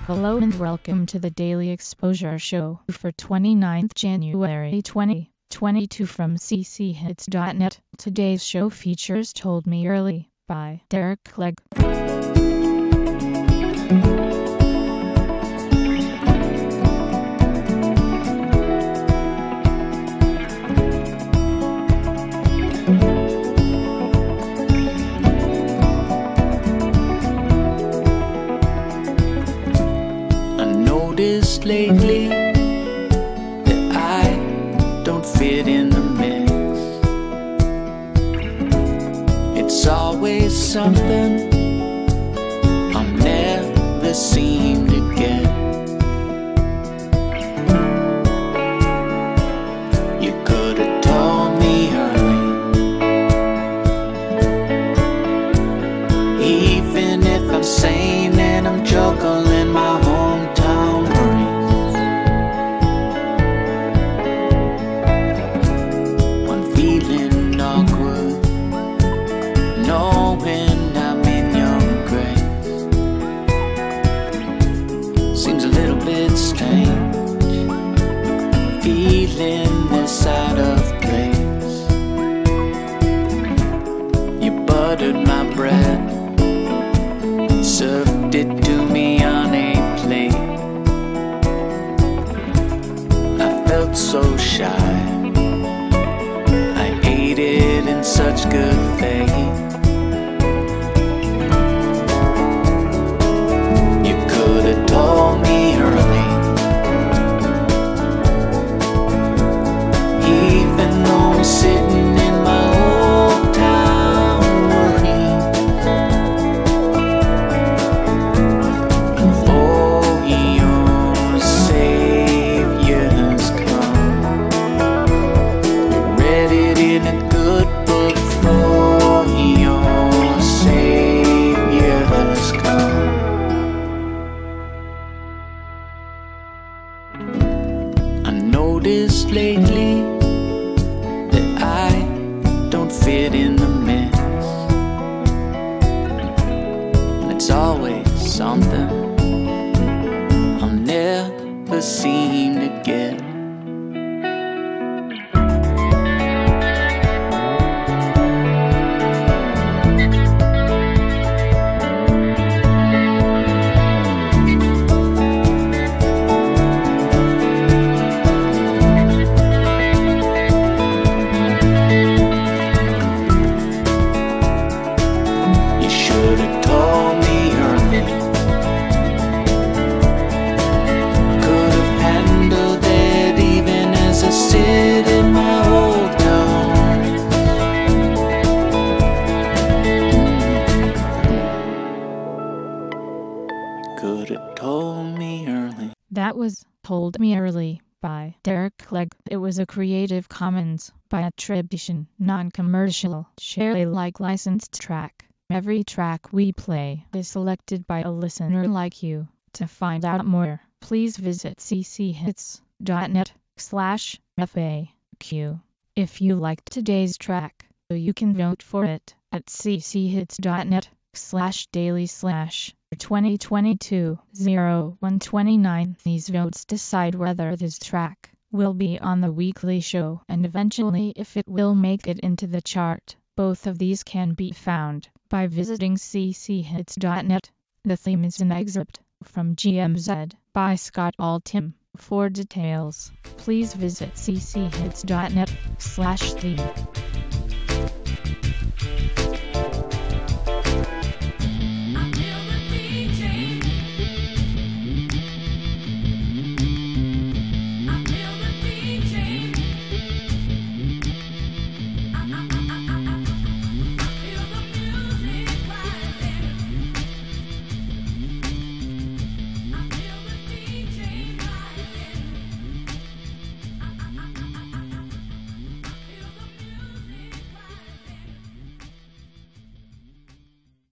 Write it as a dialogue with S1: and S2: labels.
S1: Hello and welcome to the Daily Exposure Show for 29th January 2022 from cchits.net. Today's show features Told Me Early by Derek Clegg.
S2: Noticed lately that I don't fit in the mix. It's always something I'm never seem to get. You could have told me early, even if I'm sane and I'm juggling my hometown breeze. One feeling awkward, knowing I'm in your grace. Seems a little bit strange, feeling this out of place. You buttered my bread, served it to me on a plate. I felt so shy, I ate it in such good faith. You could have told me early, even though I'm sitting in my old town worried. I noticed lately that I don't fit in the mix, and it's always something I'll never seem to get. Could have told me early.
S1: That was Told Me Early by Derek Clegg. It was a Creative Commons by attribution, non-commercial, share Alike licensed track. Every track we play is selected by a listener like you. To find out more, please visit cchits.net/FAQ. If you liked today's track, you can vote for it at cchits.net/daily/2022-0129. These votes decide whether this track will be on the weekly show and eventually if it will make it into the chart. Both of these can be found by visiting cchits.net. The theme is an excerpt from GMZ by Scott Altham. For details, please visit cchits.net/theme.